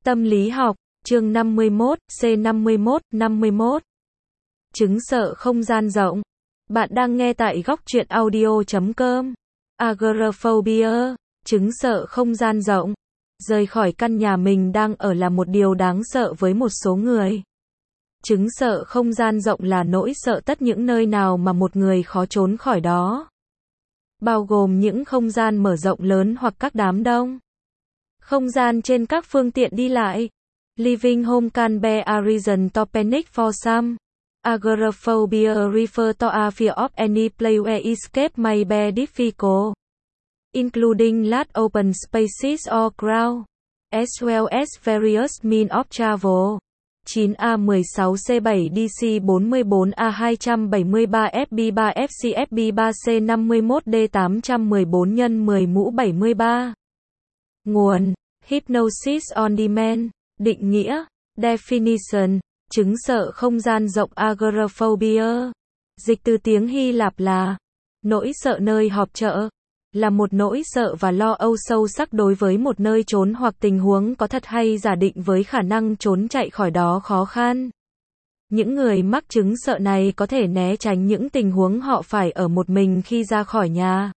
Tâm lý học, chương 51, C51, 51. Chứng sợ không gian rộng. Bạn đang nghe tại góc truyện audio.com. Agoraphobia, chứng sợ không gian rộng. Rời khỏi căn nhà mình đang ở là một điều đáng sợ với một số người. Chứng sợ không gian rộng là nỗi sợ tất những nơi nào mà một người khó trốn khỏi đó. Bao gồm những không gian mở rộng lớn hoặc các đám đông. Không gian trên các phương tiện đi lại. Living home can be a reason to panic for some. Agoraphobia refers to a fear of any place where escape may be difficult, including large open spaces or crowd, as well as various means of travel. 9A16C7DC43FB3FC FB3C51D814x10 Nguồn: Hypnosis on Demand. Định nghĩa: Definition: chứng sợ không gian rộng agoraphobia. Dịch từ tiếng Hy Lạp là nỗi sợ nơi họp chợ, là một nỗi sợ và lo âu sâu sắc đối với một nơi trốn hoặc tình huống có thật hay giả định với khả năng trốn chạy khỏi đó khó khăn. Những người mắc chứng sợ này có thể né tránh những tình huống họ phải ở một mình khi ra khỏi nhà,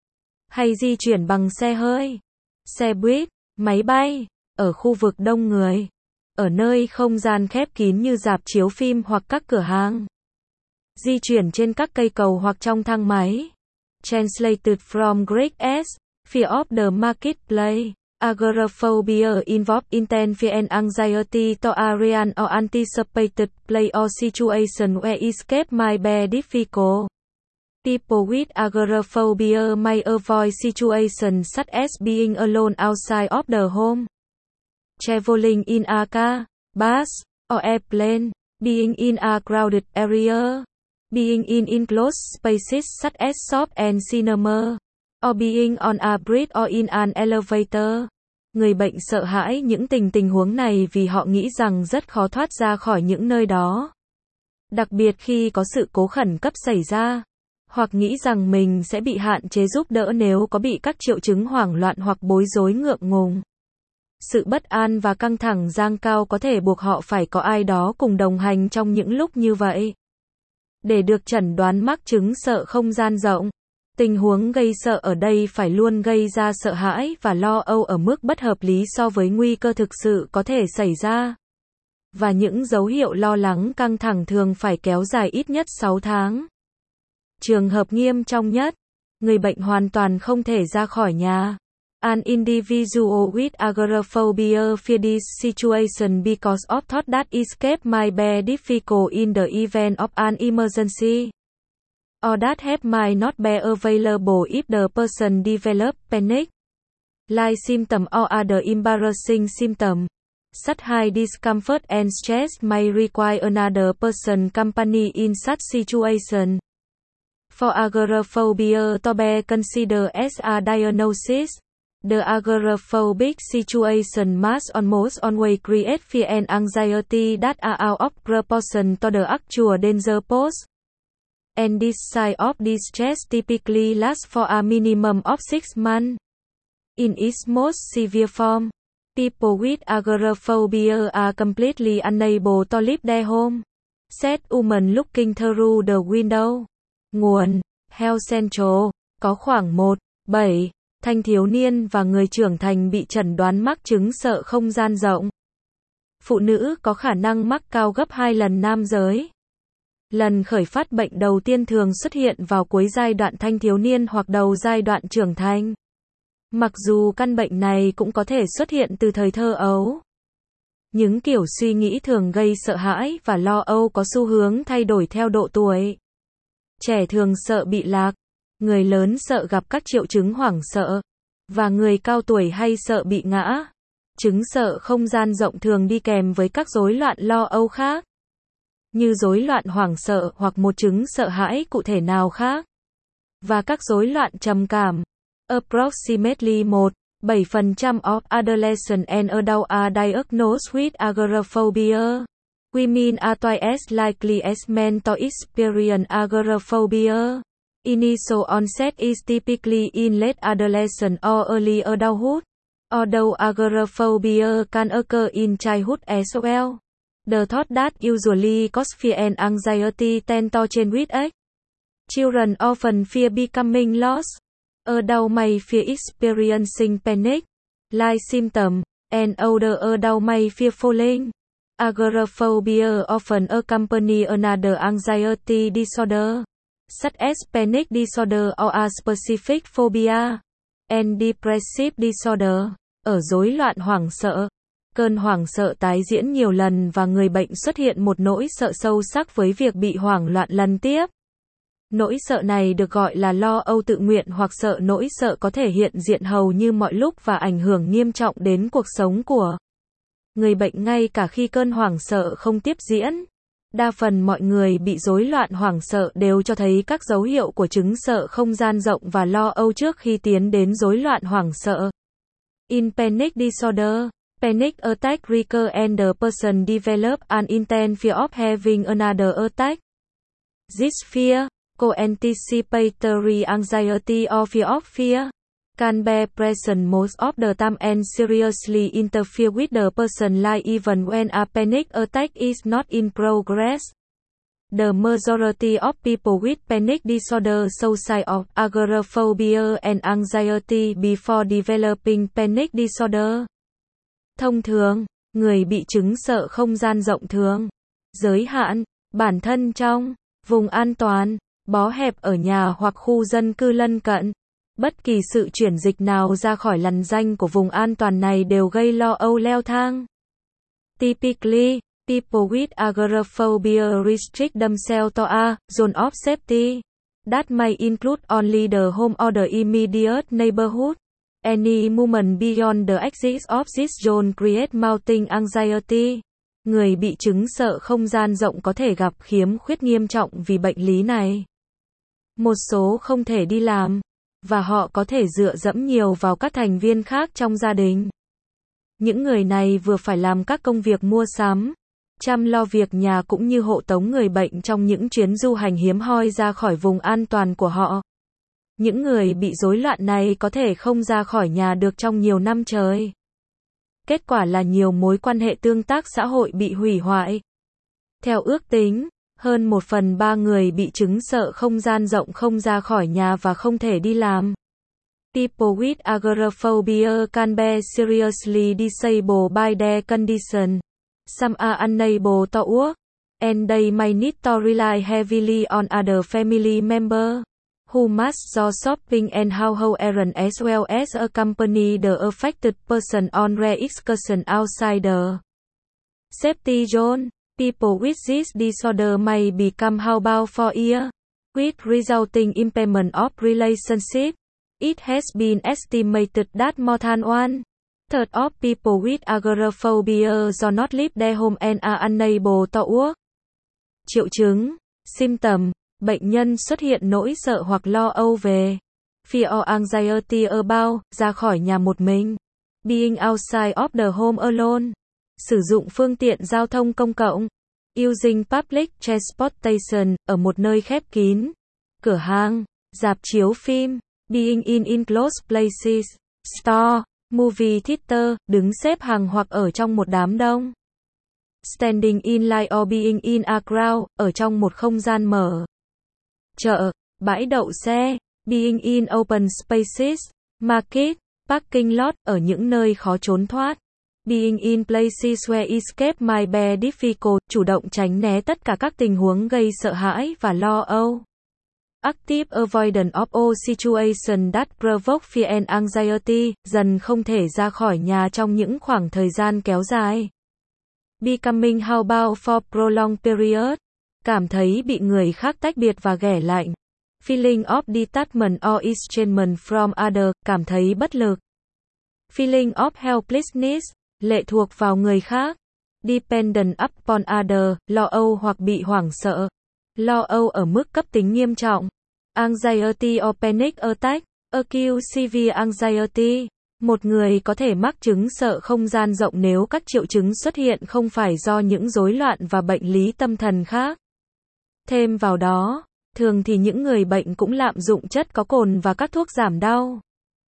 hay di chuyển bằng xe hơi, xe buýt, máy bay, ở khu vực đông người, ở nơi không gian khép kín như rạp chiếu phim hoặc các cửa hàng, di chuyển trên các cây cầu hoặc trong thang máy. Translated from Greek as fear of the marketplace. Agoraphobia involves intense fear and anxiety to a real or anticipated place or situation where escape might be difficult. People with agoraphobia may avoid situations such as being alone outside of the home, traveling in a car, bus, or airplane, being in a crowded area, being in enclosed spaces such as shop and cinema, or being on a bridge or in an elevator. Người bệnh sợ hãi những tình huống này vì họ nghĩ rằng rất khó thoát ra khỏi những nơi đó, đặc biệt khi có sự cố khẩn cấp xảy ra, hoặc nghĩ rằng mình sẽ bị hạn chế giúp đỡ nếu có bị các triệu chứng hoảng loạn hoặc bối rối ngượng ngùng. Sự bất an và căng thẳng dâng cao có thể buộc họ phải có ai đó cùng đồng hành trong những lúc như vậy. Để được chẩn đoán mắc chứng sợ không gian rộng, tình huống gây sợ ở đây phải luôn gây ra sợ hãi và lo âu ở mức bất hợp lý so với nguy cơ thực sự có thể xảy ra. Và những dấu hiệu lo lắng căng thẳng thường phải kéo dài ít nhất 6 tháng. Trường hợp nghiêm trọng nhất, người bệnh hoàn toàn không thể ra khỏi nhà. An individual with agoraphobia fear this situation because of thought that escape might be difficult in the event of an emergency, or that help might not be available if the person develops panic like symptom or other embarrassing symptom. Such high discomfort and stress may require another person company in such situation. For agoraphobia to be considered as a diagnosis, the agoraphobic situation must almost always create fear and anxiety that are out of proportion to the actual danger posed. And this side of distress typically lasts for a minimum of 6 months. In its most severe form, people with agoraphobia are completely unable to leave their home. Said woman looking through the window. Nguồn: Health Central. Có khoảng 1,7 thanh thiếu niên và người trưởng thành bị chẩn đoán mắc chứng sợ không gian rộng. Phụ nữ có khả năng mắc cao gấp 2 lần nam giới. Lần khởi phát bệnh đầu tiên thường xuất hiện vào cuối giai đoạn thanh thiếu niên hoặc đầu giai đoạn trưởng thành. Mặc dù căn bệnh này cũng có thể xuất hiện từ thời thơ ấu. Những kiểu suy nghĩ thường gây sợ hãi và lo âu có xu hướng thay đổi theo độ tuổi. Trẻ thường sợ bị lạc, người lớn sợ gặp các triệu chứng hoảng sợ, và người cao tuổi hay sợ bị ngã. Chứng sợ không gian rộng thường đi kèm với các rối loạn lo âu khác, như rối loạn hoảng sợ hoặc một chứng sợ hãi cụ thể nào khác, và các rối loạn trầm cảm. Approximately 1,7% of adolescents and adults are diagnosed with agoraphobia. Women are twice as likely as men to experience agoraphobia. Initial onset is typically in late adolescence or early adulthood. Although agoraphobia can occur in childhood as well, the thought that usually cause fear and anxiety tend to change with age. Children often fear becoming lost. Adults may fear experiencing panic-like symptoms, and older adults may fear falling. Agoraphobia often accompanies another anxiety disorder, such as panic disorder or a specific phobia, and depressive disorder. Ở rối loạn hoảng sợ, cơn hoảng sợ tái diễn nhiều lần và người bệnh xuất hiện một nỗi sợ sâu sắc với việc bị hoảng loạn lần tiếp. Nỗi sợ này được gọi là lo âu tự nguyện hoặc sợ nỗi sợ có thể hiện diện hầu như mọi lúc và ảnh hưởng nghiêm trọng đến cuộc sống của người bệnh ngay cả khi cơn hoảng sợ không tiếp diễn. Đa phần mọi người bị rối loạn hoảng sợ đều cho thấy các dấu hiệu của chứng sợ không gian rộng và lo âu trước khi tiến đến rối loạn hoảng sợ. In panic disorder, panic attack recur and the person develop an intense fear of having another attack. This fear, co-anticipatory anxiety or fear of fear, can be present most of the time and seriously interfere with the person's life even when a panic attack is not in progress. The majority of people with panic disorder show signs of agoraphobia and anxiety before developing panic disorder. Thông thường, người bị chứng sợ không gian rộng thường giới hạn bản thân trong vùng an toàn, bó hẹp ở nhà hoặc khu dân cư lân cận. Bất kỳ sự chuyển dịch nào ra khỏi lằn ranh của vùng an toàn này đều gây lo âu leo thang. Typically, people with agoraphobia restrict themselves to a zone of safety. That may include only the home or the immediate neighborhood. Any movement beyond the exit of this zone creates mounting anxiety. Người bị chứng sợ không gian rộng có thể gặp khiếm khuyết nghiêm trọng vì bệnh lý này. Một số không thể đi làm, và họ có thể dựa dẫm nhiều vào các thành viên khác trong gia đình. Những người này vừa phải làm các công việc mua sắm, chăm lo việc nhà cũng như hộ tống người bệnh trong những chuyến du hành hiếm hoi ra khỏi vùng an toàn của họ. Những người bị rối loạn này có thể không ra khỏi nhà được trong nhiều năm trời. Kết quả là nhiều mối quan hệ tương tác xã hội bị hủy hoại. Theo ước tính, hơn 1/3 người bị chứng sợ không gian rộng không ra khỏi nhà và không thể đi làm. People with agoraphobia can be seriously disabled by their condition. Some are unable to work, and they may need to rely heavily on other family members, who must do shopping and household errands as well as accompany the affected person on rare excursions outside the safety zone. People with this disorder may become housebound for years, with resulting impairment of relationships. It has been estimated that more than 1/3 of people with agoraphobia do not leave their home and are unable to work. Triệu chứng, symptom, bệnh nhân xuất hiện nỗi sợ hoặc lo âu về fear or anxiety about ra khỏi nhà một mình, being outside of the home alone, sử dụng phương tiện giao thông công cộng, using public transportation ở một nơi khép kín, cửa hàng, rạp chiếu phim, being in enclosed places, store, movie theater, đứng xếp hàng hoặc ở trong một đám đông. Standing in line or being in a crowd, ở trong một không gian mở. Chợ, bãi đậu xe, being in open spaces, market, parking lot, ở những nơi khó trốn thoát. Being in places where escape might be difficult, chủ động tránh né tất cả các tình huống gây sợ hãi và lo âu. Active avoidance of all situations that provoke fear and anxiety, dần không thể ra khỏi nhà trong những khoảng thời gian kéo dài. Becoming housebound for prolonged period, cảm thấy bị người khác tách biệt và ghẻ lạnh. Feeling of detachment or estrangement from others, cảm thấy bất lực. Feeling of helplessness, lệ thuộc vào người khác. Dependent upon others, lo âu hoặc bị hoảng sợ. Lo âu ở mức cấp tính nghiêm trọng. Anxiety or panic attack, acute severe anxiety. Một người có thể mắc chứng sợ không gian rộng nếu các triệu chứng xuất hiện không phải do những rối loạn và bệnh lý tâm thần khác. Thêm vào đó, thường thì những người bệnh cũng lạm dụng chất có cồn và các thuốc giảm đau.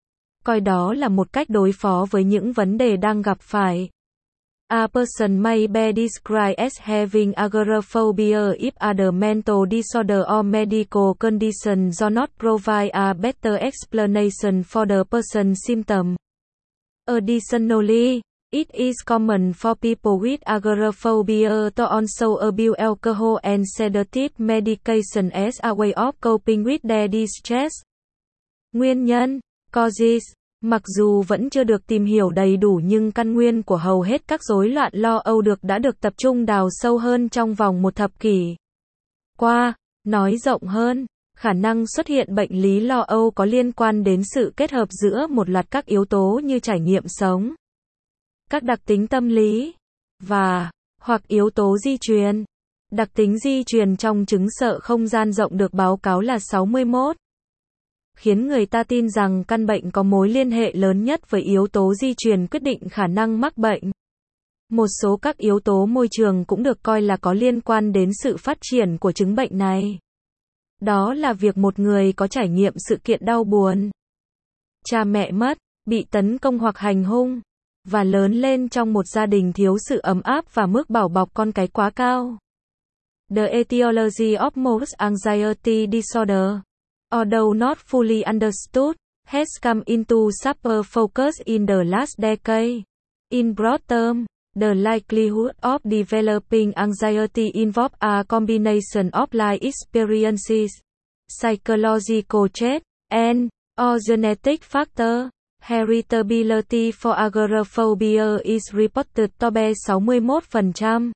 coi đó là một cách đối phó với những vấn đề đang gặp phải. A person may be described as having agoraphobia if other mental disorder or medical conditions do not provide a better explanation for the person's symptom. Additionally, it is common for people with agoraphobia to also abuse alcohol and sedative medication as a way of coping with their distress. Nguyên nhân, causes. Mặc dù vẫn chưa được tìm hiểu đầy đủ nhưng căn nguyên của hầu hết các rối loạn lo âu đã được tập trung đào sâu hơn trong vòng một thập kỷ qua. Nói rộng hơn, khả năng xuất hiện bệnh lý lo âu có liên quan đến sự kết hợp giữa một loạt các yếu tố như trải nghiệm sống, các đặc tính tâm lý, hoặc yếu tố di truyền. Đặc tính di truyền trong chứng sợ không gian rộng được báo cáo là 61. Khiến người ta tin rằng căn bệnh có mối liên hệ lớn nhất với yếu tố di truyền quyết định khả năng mắc bệnh. Một số các yếu tố môi trường cũng được coi là có liên quan đến sự phát triển của chứng bệnh này. Đó là việc một người có trải nghiệm sự kiện đau buồn, cha mẹ mất, bị tấn công hoặc hành hung, và lớn lên trong một gia đình thiếu sự ấm áp và mức bảo bọc con cái quá cao. The etiology of most anxiety disorder, although not fully understood, has come into sharper focus in the last decade. In broad terms, the likelihood of developing anxiety involves a combination of life experiences, psychological traits, and/or genetic factors. Heritability for agoraphobia is reported to be 61%.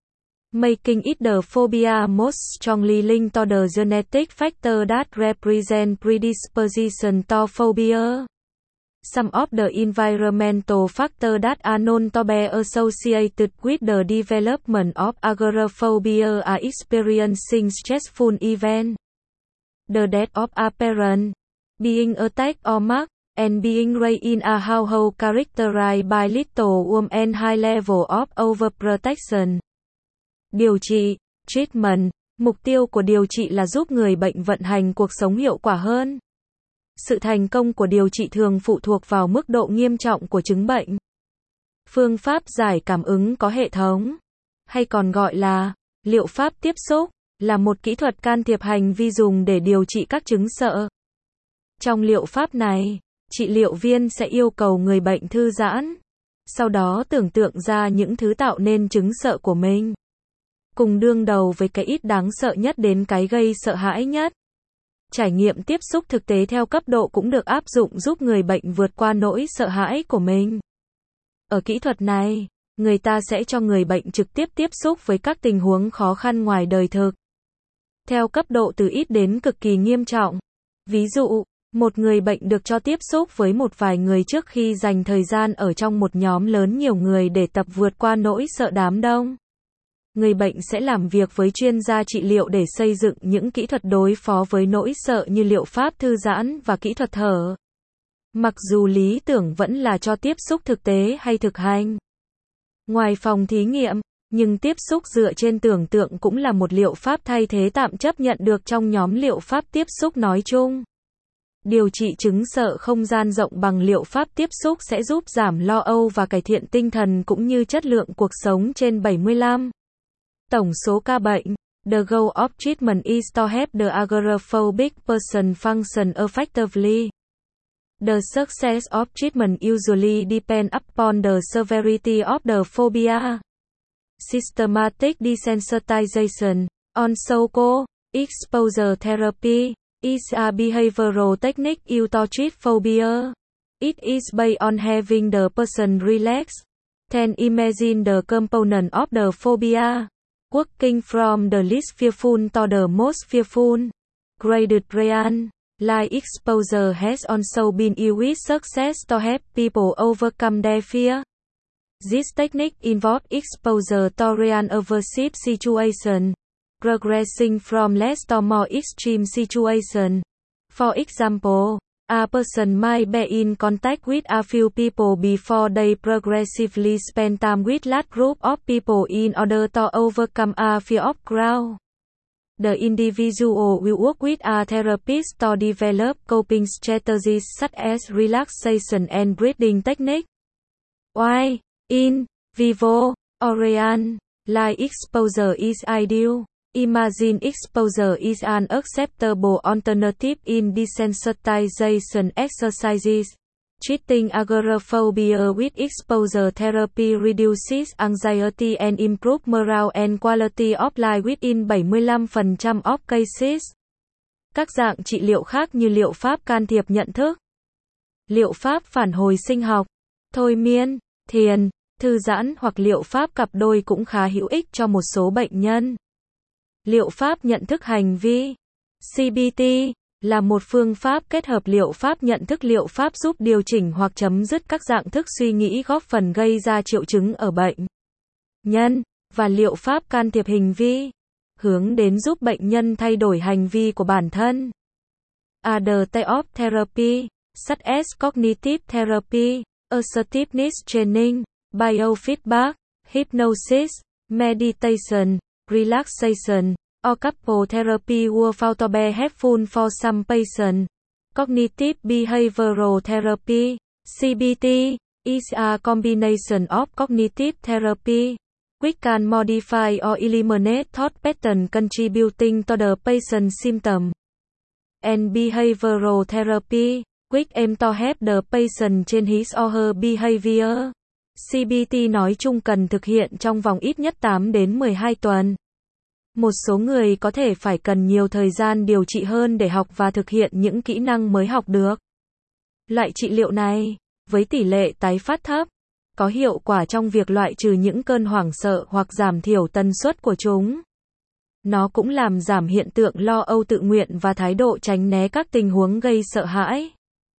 Making it the phobia most strongly linked to the genetic factor that represent predisposition to phobia. Some of the environmental factors that are known to be associated with the development of agoraphobia are experiencing stressful events, the death of a parent, being attacked or mugged, and being raised in a household characterized by little warmth and high level of overprotection. Điều trị, treatment. Mục tiêu của điều trị là giúp người bệnh vận hành cuộc sống hiệu quả hơn. Sự thành công của điều trị thường phụ thuộc vào mức độ nghiêm trọng của chứng bệnh. Phương pháp giải cảm ứng có hệ thống, hay còn gọi là liệu pháp tiếp xúc, là một kỹ thuật can thiệp hành vi dùng để điều trị các chứng sợ. Trong liệu pháp này, trị liệu viên sẽ yêu cầu người bệnh thư giãn, sau đó tưởng tượng ra những thứ tạo nên chứng sợ của mình, cùng đương đầu với cái ít đáng sợ nhất đến cái gây sợ hãi nhất. Trải nghiệm tiếp xúc thực tế theo cấp độ cũng được áp dụng giúp người bệnh vượt qua nỗi sợ hãi của mình. Ở kỹ thuật này, người ta sẽ cho người bệnh trực tiếp tiếp xúc với các tình huống khó khăn ngoài đời thực, theo cấp độ từ ít đến cực kỳ nghiêm trọng. Ví dụ, một người bệnh được cho tiếp xúc với một vài người trước khi dành thời gian ở trong một nhóm lớn nhiều người để tập vượt qua nỗi sợ đám đông. Người bệnh sẽ làm việc với chuyên gia trị liệu để xây dựng những kỹ thuật đối phó với nỗi sợ như liệu pháp thư giãn và kỹ thuật thở. Mặc dù lý tưởng vẫn là cho tiếp xúc thực tế hay thực hành ngoài phòng thí nghiệm, nhưng tiếp xúc dựa trên tưởng tượng cũng là một liệu pháp thay thế tạm chấp nhận được trong nhóm liệu pháp tiếp xúc nói chung. Điều trị chứng sợ không gian rộng bằng liệu pháp tiếp xúc sẽ giúp giảm lo âu và cải thiện tinh thần cũng như chất lượng cuộc sống trên 75. Tổng số ca bệnh. The goal of treatment is to help the agoraphobic person function effectively. The success of treatment usually depends upon the severity of the phobia. Systematic desensitization, on so-called exposure therapy, is a behavioral technique used to treat phobia. It is based on having the person relax, then imagine the component of the phobia, working from the least fearful to the most fearful. Graded real life exposure has also been used with success to help people overcome their fear. This technique involves exposure to real aversive situations, progressing from less to more extreme situations. For example, a person might be in contact with a few people before they progressively spend time with large group of people in order to overcome a fear of crowd. The individual will work with a therapist to develop coping strategies such as relaxation and breathing techniques. Why, in vivo, Orion, light exposure is ideal. Imagine exposure is an acceptable alternative in desensitization exercises. Treating agoraphobia with exposure therapy reduces anxiety and improves morale and quality of life within 75% of cases. Các dạng trị liệu khác như liệu pháp can thiệp nhận thức, liệu pháp phản hồi sinh học, thôi miên, thiền, thư giãn hoặc liệu pháp cặp đôi cũng khá hữu ích cho một số bệnh nhân. Liệu pháp nhận thức hành vi CBT là một phương pháp kết hợp liệu pháp nhận thức. Liệu pháp giúp điều chỉnh hoặc chấm dứt các dạng thức suy nghĩ góp phần gây ra triệu chứng ở bệnh nhân, và liệu pháp can thiệp hành vi hướng đến giúp bệnh nhân thay đổi hành vi của bản thân. Other types of therapy, such as cognitive therapy, assertiveness training, biofeedback, hypnosis, meditation, relaxation, or couple therapy were found to be helpful for some patients. Cognitive behavioral therapy, CBT, is a combination of cognitive therapy, which can modify or eliminate thought patterns contributing to the patient's symptoms, and behavioral therapy, which aims to help the patient change his or her behavior. CBT nói chung cần thực hiện trong vòng ít nhất 8 đến 12 tuần. Một số người có thể phải cần nhiều thời gian điều trị hơn để học và thực hiện những kỹ năng mới học được. Loại trị liệu này, với tỷ lệ tái phát thấp, có hiệu quả trong việc loại trừ những cơn hoảng sợ hoặc giảm thiểu tần suất của chúng. Nó cũng làm giảm hiện tượng lo âu tự nguyện và thái độ tránh né các tình huống gây sợ hãi.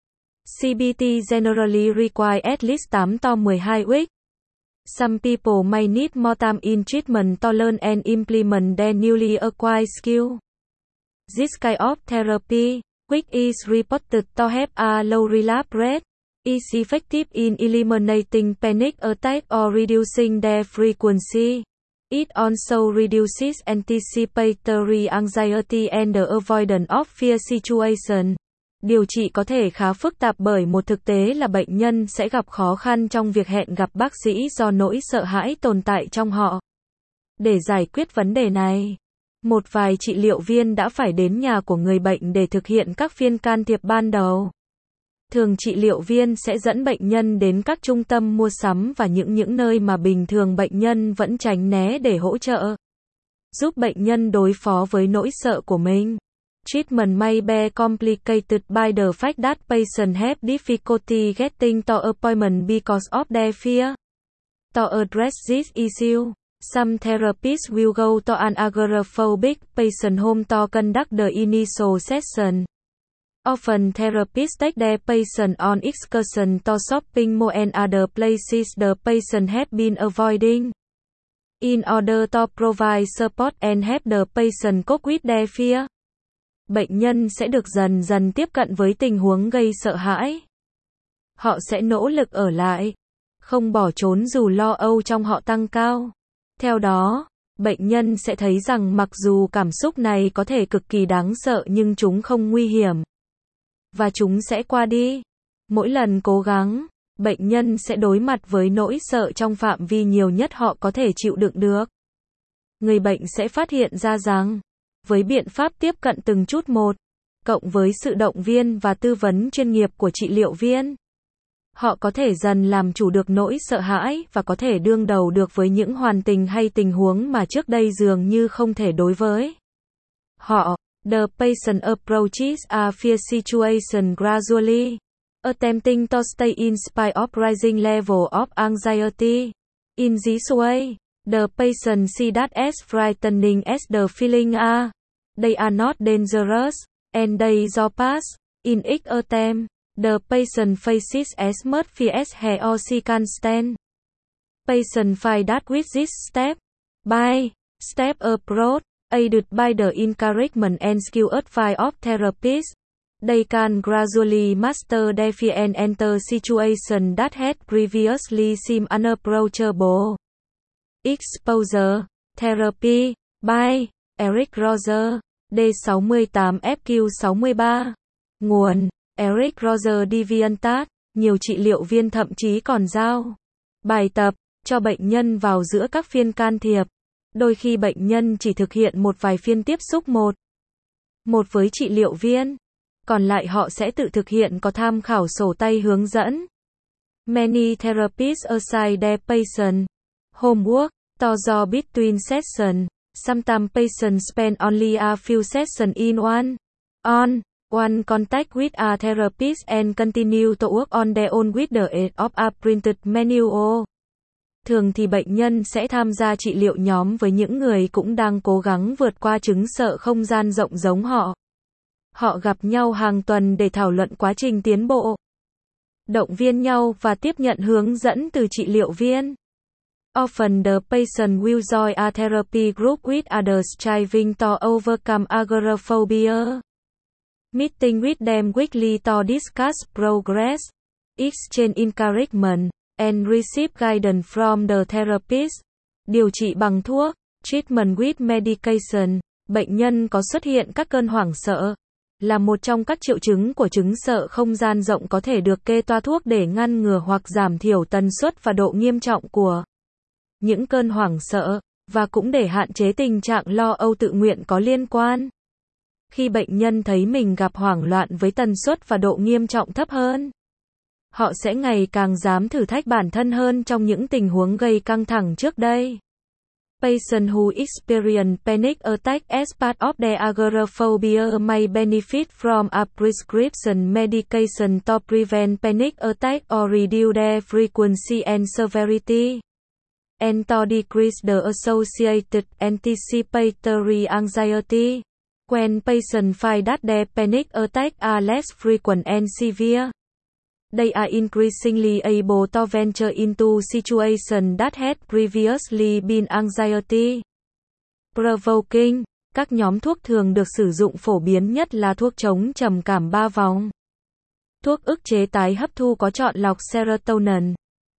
CBT generally require at least 8 to 12 weeks. Some people may need more time in treatment to learn and implement their newly acquired skill. This kind of therapy, which is reported to have a low relapse rate, is effective in eliminating panic attacks or reducing their frequency. It also reduces anticipatory anxiety and the avoidance of fear situations. Điều trị có thể khá phức tạp bởi một thực tế là bệnh nhân sẽ gặp khó khăn trong việc hẹn gặp bác sĩ do nỗi sợ hãi tồn tại trong họ. Để giải quyết vấn đề này, một vài trị liệu viên đã phải đến nhà của người bệnh để thực hiện các phiên can thiệp ban đầu. Thường trị liệu viên sẽ dẫn bệnh nhân đến các trung tâm mua sắm và những nơi mà bình thường bệnh nhân vẫn tránh né để hỗ trợ, giúp bệnh nhân đối phó với nỗi sợ của mình. Treatment may be complicated by the fact that patients have difficulty getting to appointment because of their fear. To address this issue, some therapists will go to an agoraphobic patient home to conduct the initial session. Often therapists take their patient on excursion to shopping mall and other places the patient have been avoiding, in order to provide support and help the patient cope with their fear. Bệnh nhân sẽ được dần dần tiếp cận với tình huống gây sợ hãi. Họ sẽ nỗ lực ở lại, không bỏ trốn dù lo âu trong họ tăng cao. Theo đó, bệnh nhân sẽ thấy rằng mặc dù cảm xúc này có thể cực kỳ đáng sợ nhưng chúng không nguy hiểm, và chúng sẽ qua đi. Mỗi lần cố gắng, bệnh nhân sẽ đối mặt với nỗi sợ trong phạm vi nhiều nhất họ có thể chịu đựng được. Người bệnh sẽ phát hiện ra rằng, với biện pháp tiếp cận từng chút một, cộng với sự động viên và tư vấn chuyên nghiệp của trị liệu viên, họ có thể dần làm chủ được nỗi sợ hãi và có thể đương đầu được với những hoàn cảnh hay tình huống mà trước đây dường như không thể đối với họ. The patient approaches a fear situation gradually, attempting to stay in spite of rising level of anxiety. In this way, the patient sees that as frightening as the feeling are, they are not dangerous, and they will pass. In each attempt, the patient faces as much fear as he or she can stand. Patient find that with this step-by-step approach, aided by the encouragement and skill advice of therapists, they can gradually master their fear and enter situations that had previously seemed unapproachable. Exposure therapy. By Eric Roger, D68FQ63. Nguồn: Eric Roger DeViantArt. Nhiều trị liệu viên thậm chí còn giao bài tập cho bệnh nhân vào giữa các phiên can thiệp. Đôi khi bệnh nhân chỉ thực hiện một vài phiên tiếp xúc một với trị liệu viên, còn lại họ sẽ tự thực hiện có tham khảo sổ tay hướng dẫn. Many therapists assign their patient homework to between sessions. Sometimes patients spend only a few sessions in one contact with a therapist and continue to work on their own with the aid of a printed manual. Thường thì bệnh nhân sẽ tham gia trị liệu nhóm với những người cũng đang cố gắng vượt qua chứng sợ không gian rộng giống họ. Họ gặp nhau hàng tuần để thảo luận quá trình tiến bộ, động viên nhau và tiếp nhận hướng dẫn từ trị liệu viên. Often the patient will join a therapy group with others striving to overcome agoraphobia. Meeting with them weekly to discuss progress, exchange encouragement, and receive guidance from the therapist. Điều trị bằng thuốc, treatment with medication. Bệnh nhân có xuất hiện các cơn hoảng sợ, là một trong các triệu chứng của chứng sợ không gian rộng, có thể được kê toa thuốc để ngăn ngừa hoặc giảm thiểu tần suất và độ nghiêm trọng của những cơn hoảng sợ, và cũng để hạn chế tình trạng lo âu tự nguyện có liên quan. Khi bệnh nhân thấy mình gặp hoảng loạn với tần suất và độ nghiêm trọng thấp hơn, họ sẽ ngày càng dám thử thách bản thân hơn trong những tình huống gây căng thẳng trước đây. Patients who experience panic attack as part of their agoraphobia may benefit from a prescription medication to prevent panic attack or reduce their frequency and severity, and to decrease the associated anticipatory anxiety. When patients find that their panic attacks are less frequent and severe, they are increasingly able to venture into situations that had previously been anxiety provoking. Các nhóm thuốc thường được sử dụng phổ biến nhất là thuốc chống trầm cảm 3 vòng, thuốc ức chế tái hấp thu có chọn lọc serotonin,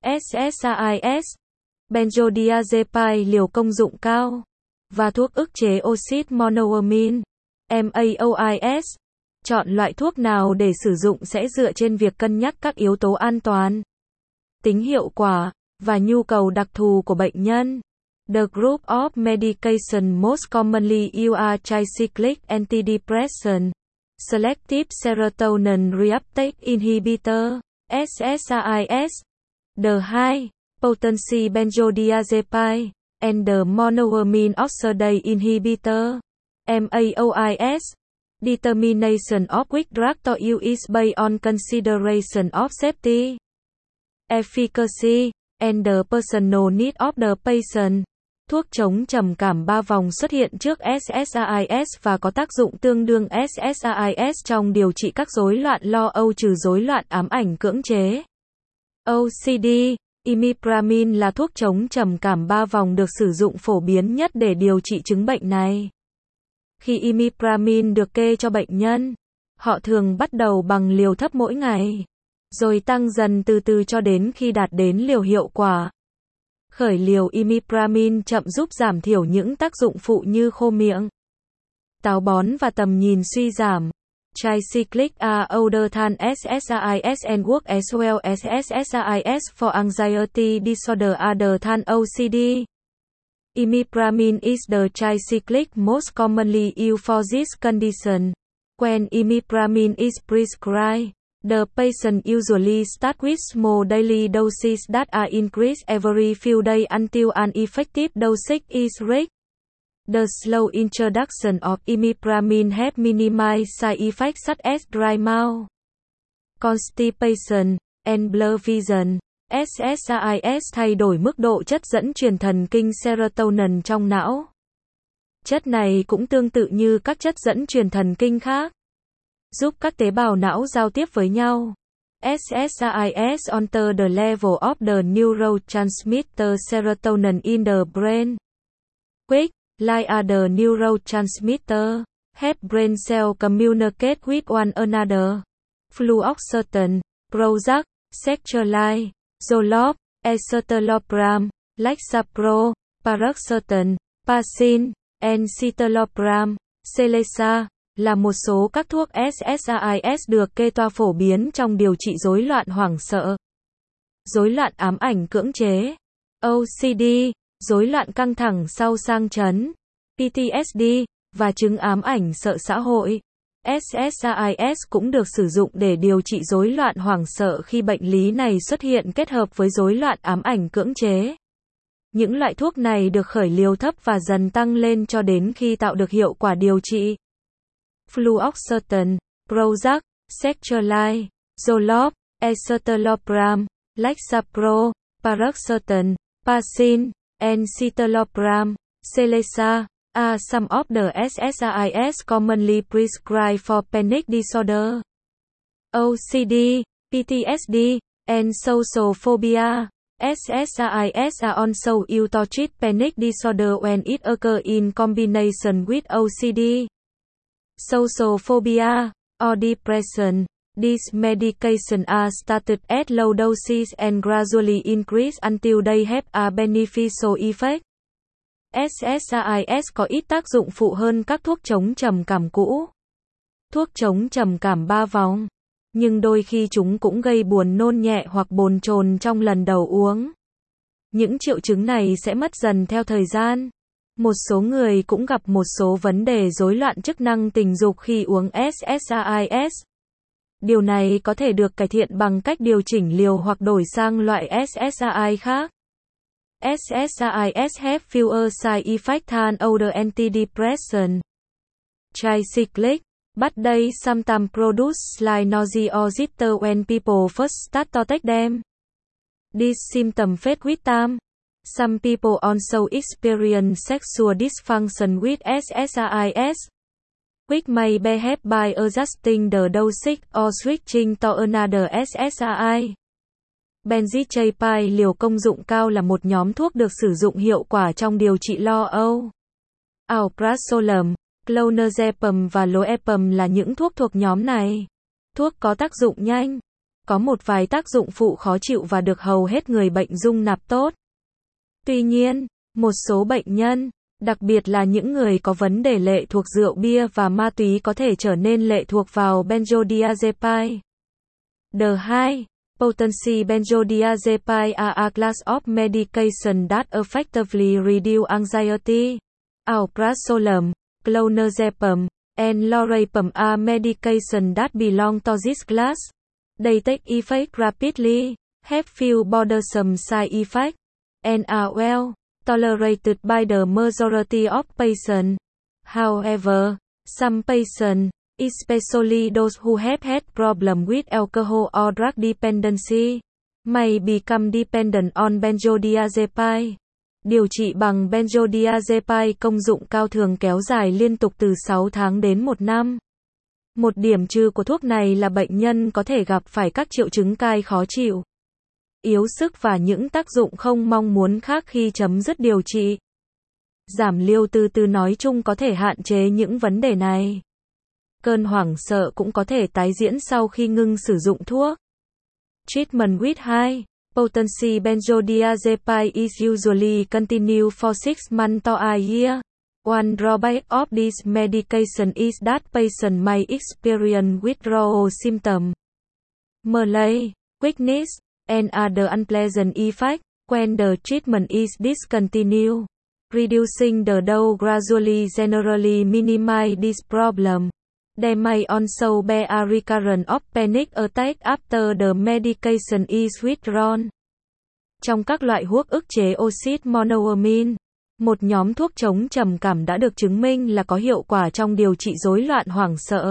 SSRIs, benzodiazepine liều công dụng cao, và thuốc ức chế oxit monoamine, MAOIs. Chọn loại thuốc nào để sử dụng sẽ dựa trên việc cân nhắc các yếu tố an toàn, tính hiệu quả, và nhu cầu đặc thù của bệnh nhân. The group of medication most commonly used are tricyclic antidepressant, selective serotonin reuptake inhibitor, SSRIs, the high potency benzodiazepine, and the monoamine oxidase inhibitor, MAOIs. Determination of which drug to use is based on consideration of safety, efficacy, and the personal need of the patient. Thuốc chống trầm cảm 3 vòng xuất hiện trước SSRIs và có tác dụng tương đương SSRIs trong điều trị các rối loạn lo âu trừ rối loạn ám ảnh cưỡng chế. OCD. Imipramine là thuốc chống trầm cảm 3 vòng được sử dụng phổ biến nhất để điều trị chứng bệnh này. Khi imipramine được kê cho bệnh nhân, họ thường bắt đầu bằng liều thấp mỗi ngày, rồi tăng dần từ từ cho đến khi đạt đến liều hiệu quả. Khởi liều imipramine chậm giúp giảm thiểu những tác dụng phụ như khô miệng, táo bón và tầm nhìn suy giảm. Tricyclic are older than SSRIs and work as well as SSRIs for anxiety disorder other than OCD. Imipramine is the tricyclic most commonly used for this condition. When imipramine is prescribed, the patient usually starts with small daily doses that are increased every few days until an effective dosage is reached. The slow introduction of imipramine has minimized side effects such as dry mouth, constipation, and blurred vision. SSRIs thay đổi mức độ chất dẫn truyền thần kinh serotonin trong não. Chất này cũng tương tự như các chất dẫn truyền thần kinh khác, giúp các tế bào não giao tiếp với nhau. SSRIs alter the level of the neurotransmitter serotonin in the brain, which, like other neurotransmitters, help brain cells communicate with one another. Fluoxetine, Prozac, sertraline, Zoloft, escitalopram, Lexapro, paroxetine, Pacin, Encitalopram, Celexa, là một số các thuốc SSRIs được kê toa phổ biến trong điều trị rối loạn hoảng sợ, rối loạn ám ảnh cưỡng chế, OCD, rối loạn căng thẳng sau sang chấn, PTSD, và chứng ám ảnh sợ xã hội. SSRIs cũng được sử dụng để điều trị rối loạn hoảng sợ khi bệnh lý này xuất hiện kết hợp với rối loạn ám ảnh cưỡng chế. Những loại thuốc này được khởi liều thấp và dần tăng lên cho đến khi tạo được hiệu quả điều trị. Fluoxetine, Prozac, Sertraline, Zoloft, Escitalopram, Lexapro, Paroxetine, Pacin, Encitalopram, Celexa, are some of the SSRIs commonly prescribed for panic disorder, OCD, PTSD, and social phobia. SSRIs are also used to treat panic disorder when it occurs in combination with OCD, social phobia, or depression. These medications are started at low doses and gradually increase until they have a beneficial effect. SSRIs có ít tác dụng phụ hơn các thuốc chống trầm cảm cũ, thuốc chống trầm cảm 3 vòng, nhưng đôi khi chúng cũng gây buồn nôn nhẹ hoặc bồn chồn trong lần đầu uống. Những triệu chứng này sẽ mất dần theo thời gian. Một số người cũng gặp một số vấn đề rối loạn chức năng tình dục khi uống SSRIs. Điều này có thể được cải thiện bằng cách điều chỉnh liều hoặc đổi sang loại SSRI khác. SSRIs have fewer side effects than other antidepressants. Tricyclic, but they sometimes produce slight nausea or jitter when people first start to take them. These symptoms fade with time. Some people also experience sexual dysfunction with SSRIs, which may be helped by adjusting the dosage or switching to another SSRI. Benzodiazepine liều công dụng cao là một nhóm thuốc được sử dụng hiệu quả trong điều trị lo âu. Alprazolam, clonazepam và lorazepam là những thuốc thuộc nhóm này. Thuốc có tác dụng nhanh, có một vài tác dụng phụ khó chịu và được hầu hết người bệnh dung nạp tốt. Tuy nhiên, một số bệnh nhân, đặc biệt là những người có vấn đề lệ thuộc rượu bia và ma túy có thể trở nên lệ thuộc vào benzodiazepine. D2. Potency benzodiazepine are a class of medication that effectively reduce anxiety. Alprazolam, clonazepam, and lorazepam are medications that belong to this class. They take effect rapidly, have few bothersome side effects, and are well tolerated by the majority of patients. However, some patients, especially those who have had problems with alcohol or drug dependency, may become dependent on benzodiazepine. Điều trị bằng benzodiazepine công dụng cao thường kéo dài liên tục từ 6 tháng đến 1 năm. Một điểm trừ của thuốc này là bệnh nhân có thể gặp phải các triệu chứng cai khó chịu, yếu sức và những tác dụng không mong muốn khác khi chấm dứt điều trị. Giảm liều từ từ nói chung có thể hạn chế những vấn đề này. Cơn hoảng sợ cũng có thể tái diễn sau khi ngưng sử dụng thuốc. Treatment with high potency benzodiazepine is usually continued for 6 months to a year. One drawback of this medication is that patients may experience withdrawal symptoms, malaise, weakness, and other unpleasant effects when the treatment is discontinued. Reducing the dose gradually generally minimize this problem. There may also be a recurrence of panic attack after the medication is withdrawn. Trong các loại thuốc ức chế oxit monoamine, một nhóm thuốc chống trầm cảm đã được chứng minh là có hiệu quả trong điều trị rối loạn hoảng sợ.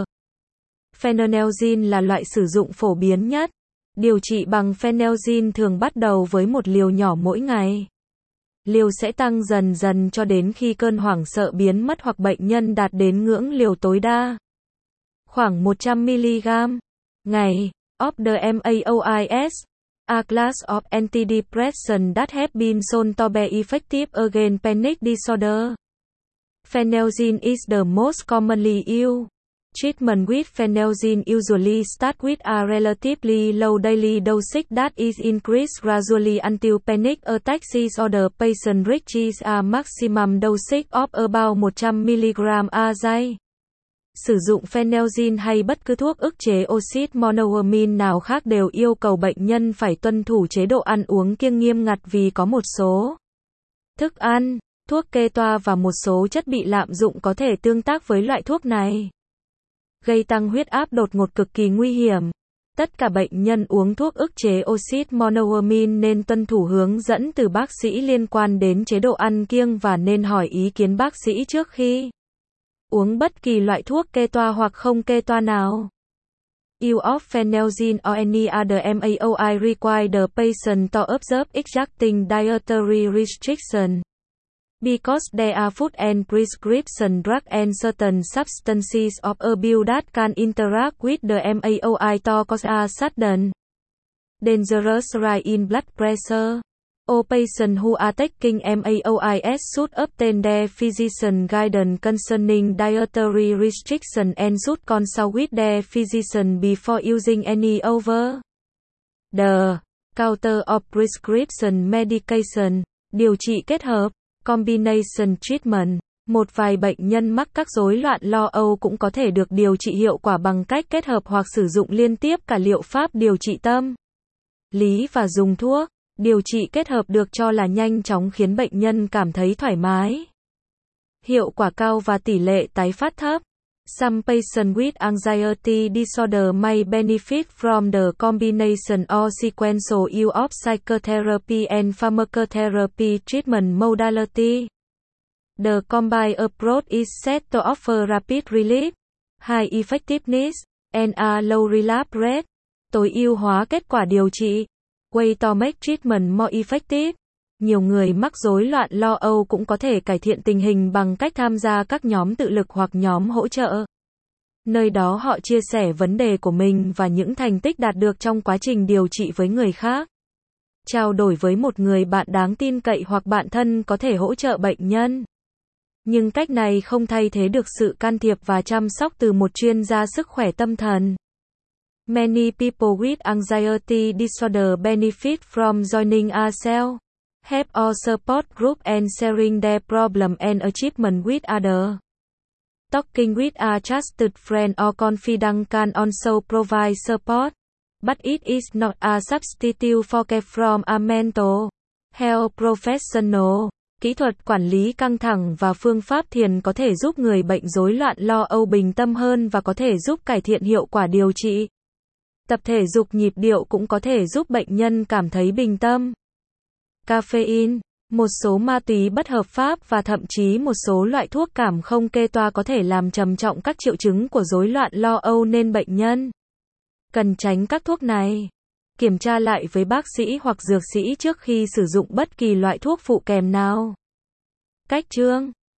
Phenelzine là loại sử dụng phổ biến nhất. Điều trị bằng phenelzine thường bắt đầu với một liều nhỏ mỗi ngày. Liều sẽ tăng dần dần cho đến khi cơn hoảng sợ biến mất hoặc bệnh nhân đạt đến ngưỡng liều tối đa. Khoảng 100mg ngày. Of the MAOIs, a class of antidepressants that have been shown to be effective against panic disorder. Phenelzine is the most commonly used Treatment with phenelzine usually start with a relatively low daily dosage that is increased gradually until panic attacks disorder. Patient reaches a maximum dosage of about 100 mg a day. Sử dụng phenelzine hay bất cứ thuốc ức chế oxit monoamine nào khác đều yêu cầu bệnh nhân phải tuân thủ chế độ ăn uống kiêng nghiêm ngặt vì có một số thức ăn, thuốc kê toa và một số chất bị lạm dụng có thể tương tác với loại thuốc này, gây tăng huyết áp đột ngột cực kỳ nguy hiểm. Tất cả bệnh nhân uống thuốc ức chế oxit monoamine nên tuân thủ hướng dẫn từ bác sĩ liên quan đến chế độ ăn kiêng và nên hỏi ý kiến bác sĩ trước khi uống bất kỳ loại thuốc kê toa hoặc không kê toa nào. Use of phenelzine or any other MAOI require the patient to observe exacting dietary restriction. Because there are food and prescription drugs and certain substances of abuse that can interact with the MAOI to cause a sudden dangerous rise in blood pressure. All patients who are taking MAOIs should obtain their physician guidance concerning dietary restriction and should consult with their physician before using any over the counter or prescription medication. Điều trị kết hợp, combination treatment. Một vài bệnh nhân mắc các rối loạn lo âu cũng có thể được điều trị hiệu quả bằng cách kết hợp hoặc sử dụng liên tiếp cả liệu pháp điều trị tâm lý và dùng thuốc. Điều trị kết hợp được cho là nhanh chóng khiến bệnh nhân cảm thấy thoải mái, hiệu quả cao và tỷ lệ tái phát thấp. Some patients with anxiety disorder may benefit from the combination or sequential use of psychotherapy and pharmacotherapy treatment modality. The combined approach is said to offer rapid relief, high effectiveness, and a low relapse rate. Tối ưu hóa kết quả điều trị. Way to make treatment more effective. Nhiều người mắc rối loạn lo âu cũng có thể cải thiện tình hình bằng cách tham gia các nhóm tự lực hoặc nhóm hỗ trợ. Nơi đó họ chia sẻ vấn đề của mình và những thành tích đạt được trong quá trình điều trị với người khác. Trao đổi với một người bạn đáng tin cậy hoặc bạn thân có thể hỗ trợ bệnh nhân. Nhưng cách này không thay thế được sự can thiệp và chăm sóc từ một chuyên gia sức khỏe tâm thần. Many people with anxiety disorder benefit from joining a self-help or support group and sharing their problem and achievement with others. Talking with a trusted friend or confidant can also provide support, but it is not a substitute for care from a mental health professional. Kỹ thuật quản lý căng thẳng và phương pháp thiền có thể giúp người bệnh rối loạn lo âu bình tâm hơn và có thể giúp cải thiện hiệu quả điều trị. Tập thể dục nhịp điệu cũng có thể giúp bệnh nhân cảm thấy bình tâm. Caffeine, một số ma túy bất hợp pháp và thậm chí một số loại thuốc cảm không kê toa có thể làm trầm trọng các triệu chứng của rối loạn lo âu nên bệnh nhân cần tránh các thuốc này. Kiểm tra lại với bác sĩ hoặc dược sĩ trước khi sử dụng bất kỳ loại thuốc phụ kèm nào. Cách chương